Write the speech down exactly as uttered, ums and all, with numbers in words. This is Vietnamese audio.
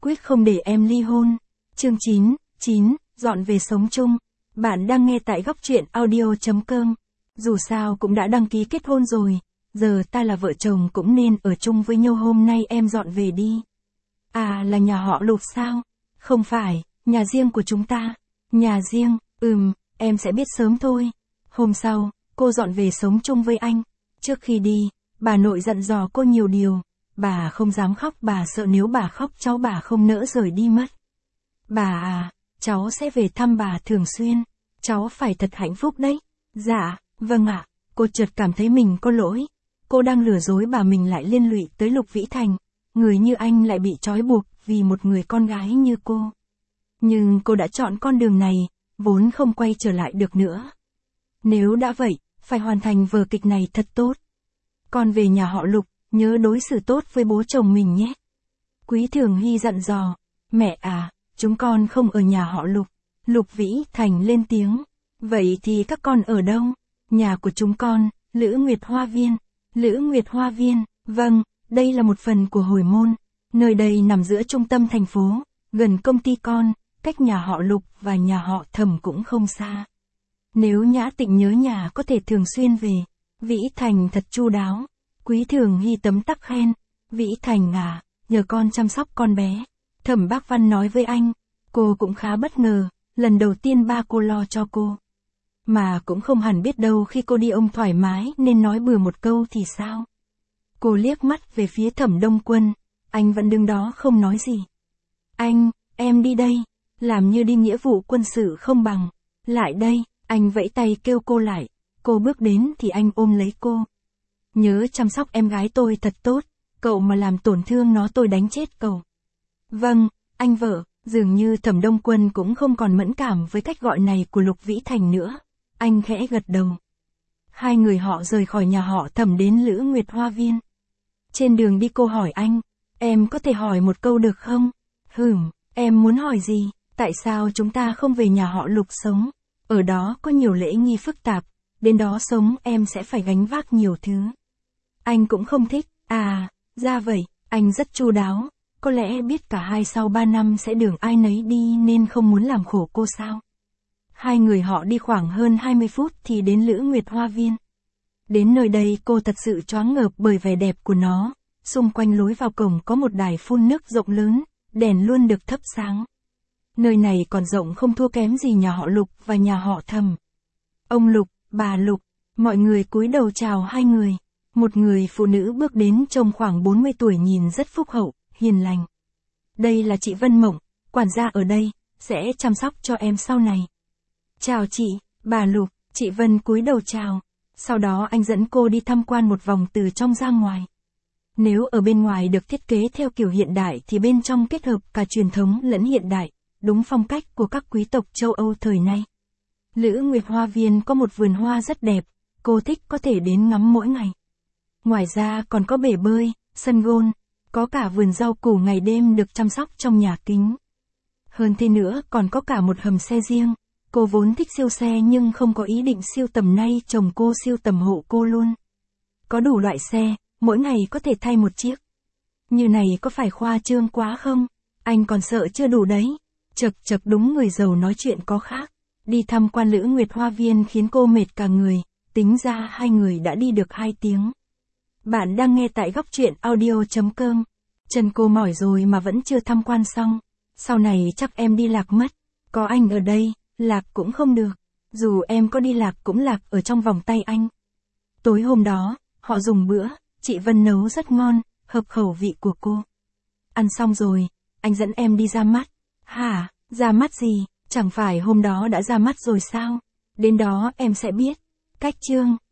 quyết không để em ly hôn. Chương chín, chín, dọn về sống chung. Bạn đang nghe tại góc truyện audio chấm com. Dù sao cũng đã đăng ký kết hôn rồi, giờ ta là vợ chồng cũng nên ở chung với nhau, hôm nay em dọn về đi. À, là nhà họ Lục sao? Không phải, nhà riêng của chúng ta. Nhà riêng, ừm, em sẽ biết sớm thôi. Hôm sau, cô dọn về sống chung với anh. Trước khi đi, bà nội dặn dò cô nhiều điều. Bà không dám khóc, bà sợ nếu bà khóc cháu bà không nỡ rời đi mất. Bà à, cháu sẽ về thăm bà thường xuyên. Cháu phải thật hạnh phúc đấy. Dạ, vâng ạ. Cô chợt cảm thấy mình có lỗi. Cô đang lừa dối bà mình lại liên lụy tới Lục Vĩ Thành. Người như anh lại bị trói buộc vì một người con gái như cô. Nhưng cô đã chọn con đường này, vốn không quay trở lại được nữa. Nếu đã vậy, phải hoàn thành vở kịch này thật tốt. Con về nhà họ Lục, nhớ đối xử tốt với bố chồng mình nhé. Quý Thường Hy dặn dò. Mẹ à, chúng con không ở nhà họ Lục. Lục Vĩ Thành lên tiếng. Vậy thì các con ở đâu? Nhà của chúng con, Lữ Nguyệt Hoa Viên. Lữ Nguyệt Hoa Viên, vâng, đây là một phần của Hồi Môn. Nơi đây nằm giữa trung tâm thành phố, gần công ty con, cách nhà họ Lục và nhà họ Thẩm cũng không xa. Nếu Nhã Tịnh nhớ nhà có thể thường xuyên về. Vĩ Thành thật chu đáo. Quý Thường Hy tấm tắc khen. Vĩ Thành à, nhờ con chăm sóc con bé. Thẩm Bác Văn nói với anh. Cô cũng khá bất ngờ, lần đầu tiên ba cô lo cho cô. Mà cũng không hẳn biết đâu khi cô đi ông thoải mái nên nói bừa một câu thì sao. Cô liếc mắt về phía Thẩm Đông Quân. Anh vẫn đứng đó không nói gì. Anh, em đi đây. Làm như đi nghĩa vụ quân sự không bằng. Lại đây, anh vẫy tay kêu cô lại. Cô bước đến thì anh ôm lấy cô. Nhớ chăm sóc em gái tôi thật tốt. Cậu mà làm tổn thương nó tôi đánh chết cậu. Vâng, anh vợ. Dường như Thẩm Đông Quân cũng không còn mẫn cảm với cách gọi này của Lục Vĩ Thành nữa. Anh khẽ gật đầu. Hai người họ rời khỏi nhà họ Thẩm đến Lữ Nguyệt Hoa Viên. Trên đường đi cô hỏi anh. Em có thể hỏi một câu được không? Hửm, em muốn hỏi gì? Tại sao chúng ta không về nhà họ Lục sống? Ở đó có nhiều lễ nghi phức tạp. Đến đó sống em sẽ phải gánh vác nhiều thứ. Anh cũng không thích. À, ra vậy, anh rất chu đáo. Có lẽ biết cả hai sau ba năm sẽ đường ai nấy đi nên không muốn làm khổ cô sao? Hai người họ đi khoảng hơn hai mươi phút thì đến Lữ Nguyệt Hoa Viên. Đến nơi đây cô thật sự choáng ngợp bởi vẻ đẹp của nó. Xung quanh lối vào cổng có một đài phun nước rộng lớn, đèn luôn được thắp sáng. Nơi này còn rộng không thua kém gì nhà họ Lục và nhà họ Thẩm. Ông Lục, bà Lục, mọi người cúi đầu chào hai người. Một người phụ nữ bước đến trông khoảng bốn mươi tuổi, nhìn rất phúc hậu, hiền lành. Đây là chị Vân Mộng, quản gia ở đây, sẽ chăm sóc cho em sau này. Chào chị, bà Lục. Chị Vân cúi đầu chào. Sau đó anh dẫn cô đi tham quan một vòng từ trong ra ngoài. Nếu ở bên ngoài được thiết kế theo kiểu hiện đại thì bên trong kết hợp cả truyền thống lẫn hiện đại, đúng phong cách của các quý tộc châu Âu thời nay. Lữ Nguyệt Hoa Viên có một vườn hoa rất đẹp, cô thích có thể đến ngắm mỗi ngày. Ngoài ra còn có bể bơi, sân golf, có cả vườn rau củ ngày đêm được chăm sóc trong nhà kính. Hơn thế nữa còn có cả một hầm xe riêng. Cô vốn thích siêu xe nhưng không có ý định siêu tầm, nay chồng cô siêu tầm hộ cô luôn. Có đủ loại xe, mỗi ngày có thể thay một chiếc. Như này có phải khoa trương quá không? Anh còn sợ chưa đủ đấy. Chật chật, đúng người giàu nói chuyện có khác. Đi tham quan Lữ Nguyệt Hoa Viên khiến cô mệt cả người. Tính ra hai người đã đi được hai tiếng. Bạn đang nghe tại góc truyện audio chấm com. Chân cô mỏi rồi mà vẫn chưa tham quan xong. Sau này chắc em đi lạc mất. Có anh ở đây, lạc cũng không được. Dù em có đi lạc cũng lạc ở trong vòng tay anh. Tối hôm đó, họ dùng bữa, chị Vân nấu rất ngon, hợp khẩu vị của cô. Ăn xong rồi, anh dẫn em đi ra mắt. Hả, ra mắt gì? Chẳng phải hôm đó đã ra mắt rồi sao? Đến đó em sẽ biết. Cách chương